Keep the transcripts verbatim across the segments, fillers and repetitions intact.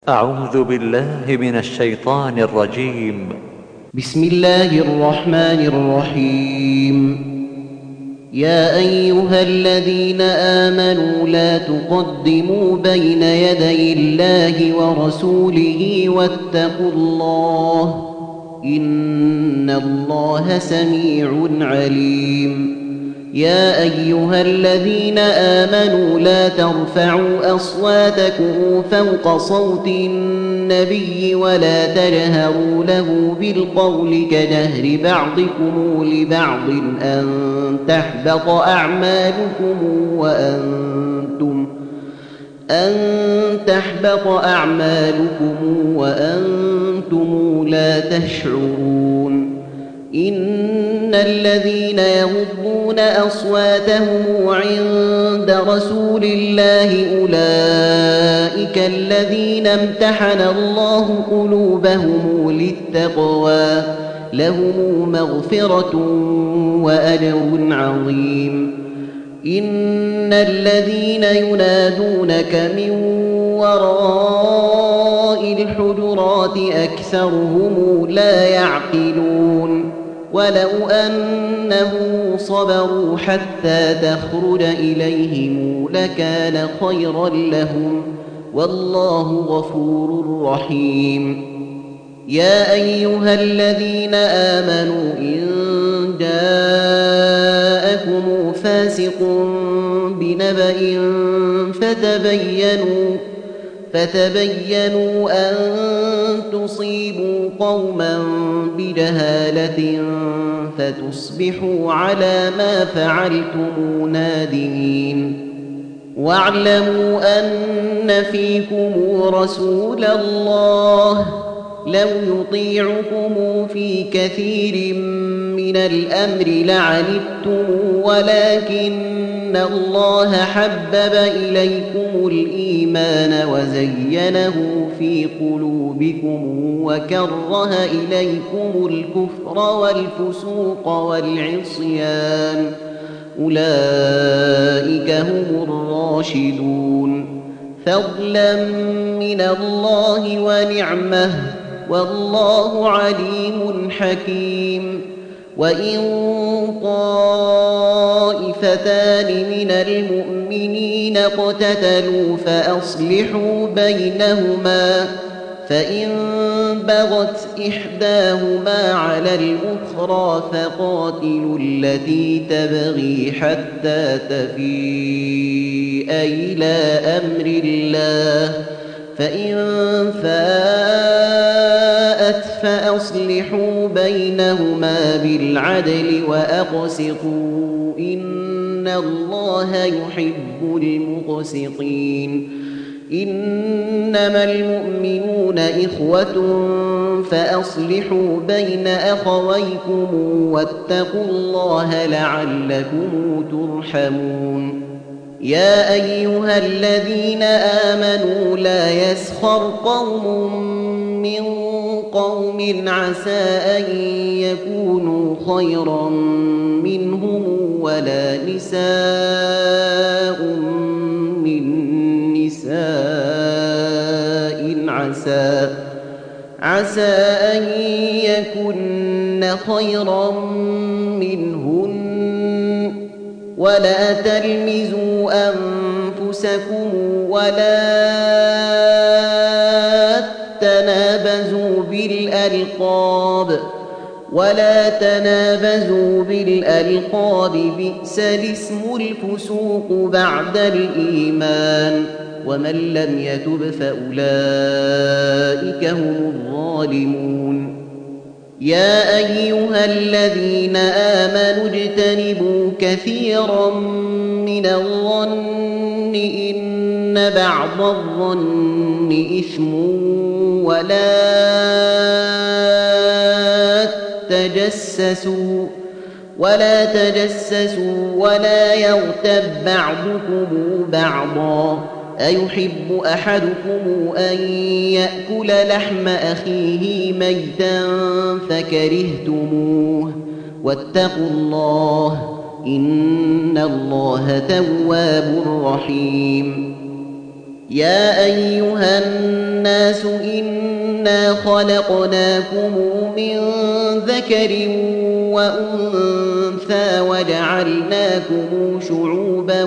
أعوذ بالله من الشيطان الرجيم. بسم الله الرحمن الرحيم. يا أيها الذين آمنوا لا تقدموا بين يدي الله ورسوله واتقوا الله إن الله سميع عليم. يا أيها الذين آمنوا لا ترفعوا أصواتكم فوق صوت النبي ولا تجهروا له بالقول كجهر بعضكم لبعض أن تحبط أعمالكم وأنتم أن تحبط أعمالكم وأنتم لا تشعرون. إن الذين يغضون أصواتهم عند رسول الله أولئك الذين امتحن الله قلوبهم للتقوى لهم مغفرة وأجر عظيم. إن الذين ينادونك من وراء الحجرات أكثرهم لا يعقلون. ولو أنهم صبروا حتى تخرج إليهم لكان خيرا لهم والله غفور رحيم. يا أيها الذين آمنوا إن جاءكم فاسق بنبأ فتبينوا فتبينوا أن تصيبوا قوما بجهالة فتصبحوا على ما فعلتم نادمين. واعلموا أن فيكم رسول الله لو يطيعكم في كثير من الأمر لعنتم ولكن الله حبب إليكم الإيمان وزينه في قلوبكم وكره إليكم الكفر والفسوق والعصيان أولئك هم الراشدون فضلا من الله ونعمه والله عليم حكيم. وإن طائفتان من المؤمنين اقتتلوا فأصلحوا بينهما فإن بغت إحداهما على الأخرى فقاتلوا التي تبغي حتى تفيء إلى أمر الله فإن فاءت فأصلحوا بينهما بالعدل وأقسطوا إن الله يحب المقسطين. إنما المؤمنون إخوة فأصلحوا بين أخويكم واتقوا الله لعلكم ترحمون. يا أيها الذين آمنوا لا يسخر قوم من قوم عسى أن يكونوا خيرا منهم ولا نساء من نساء عسى عسى أن يكن خيرا منهن ولا تلمزوا أنفسكم ولا تنابزوا بالألقاب ولا تنابزوا بالألقاب بئس الاسم الفسوق بعد الإيمان ومن لم يتب فأولئك هم الظالمون. يا أيها الذين آمنوا اجتنبوا كثيرا من الظن إن بعض الظن إثم ولا تجسسوا ولا تجسسوا ولا يغتب بعضكم بعضا أيحب أحدكم أن يأكل لحم أخيه ميتا فكرهتموه واتقوا الله إن الله تواب رحيم. يا أيها الناس إنا خلقناكم من ذكر وأنثى وجعلناكم شعوبا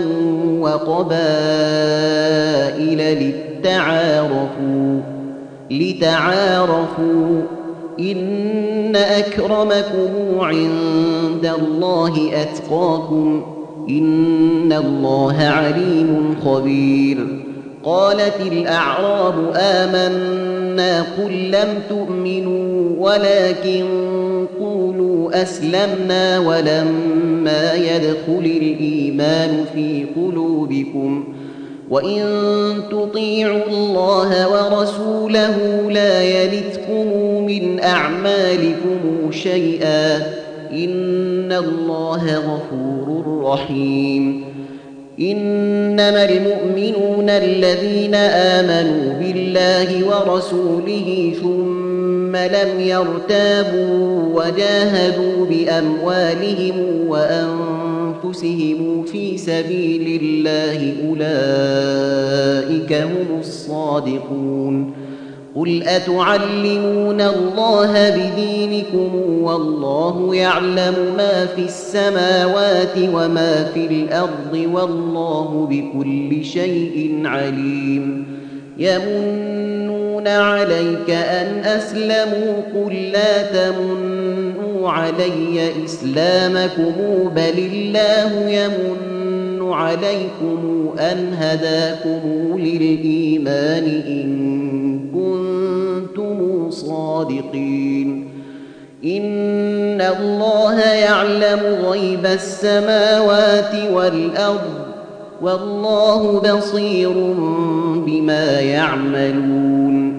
وقبائل لتعارفوا لتعارفوا إن أكرمكم عند الله أتقاكم إن الله عليم خبير. قالت الأعراب آمنا قل لم تؤمنوا ولكن قولوا أسلمنا ولما يدخل الإيمان في قلوبكم وإن تطيعوا الله ورسوله لا يلتكم من أعمالكم شيئا إن الله غفور رحيم. إنما المؤمنون الذين آمنوا بالله ورسوله ثم لم يرتابوا وجاهدوا بأموالهم وأنفسهم في سبيل الله أولئك هم الصادقون. قل أتعلمون الله بدينكم والله يعلم ما في السماوات وما في الأرض والله بكل شيء عليم. يمنون عليك أن أسلموا قل لا تمنوا علي إسلامكم بل الله يمن عليكم أن هداكم للإيمان إن كنتم صادقين. إن الله يعلم غيب السماوات والأرض والله بصير بما يعملون.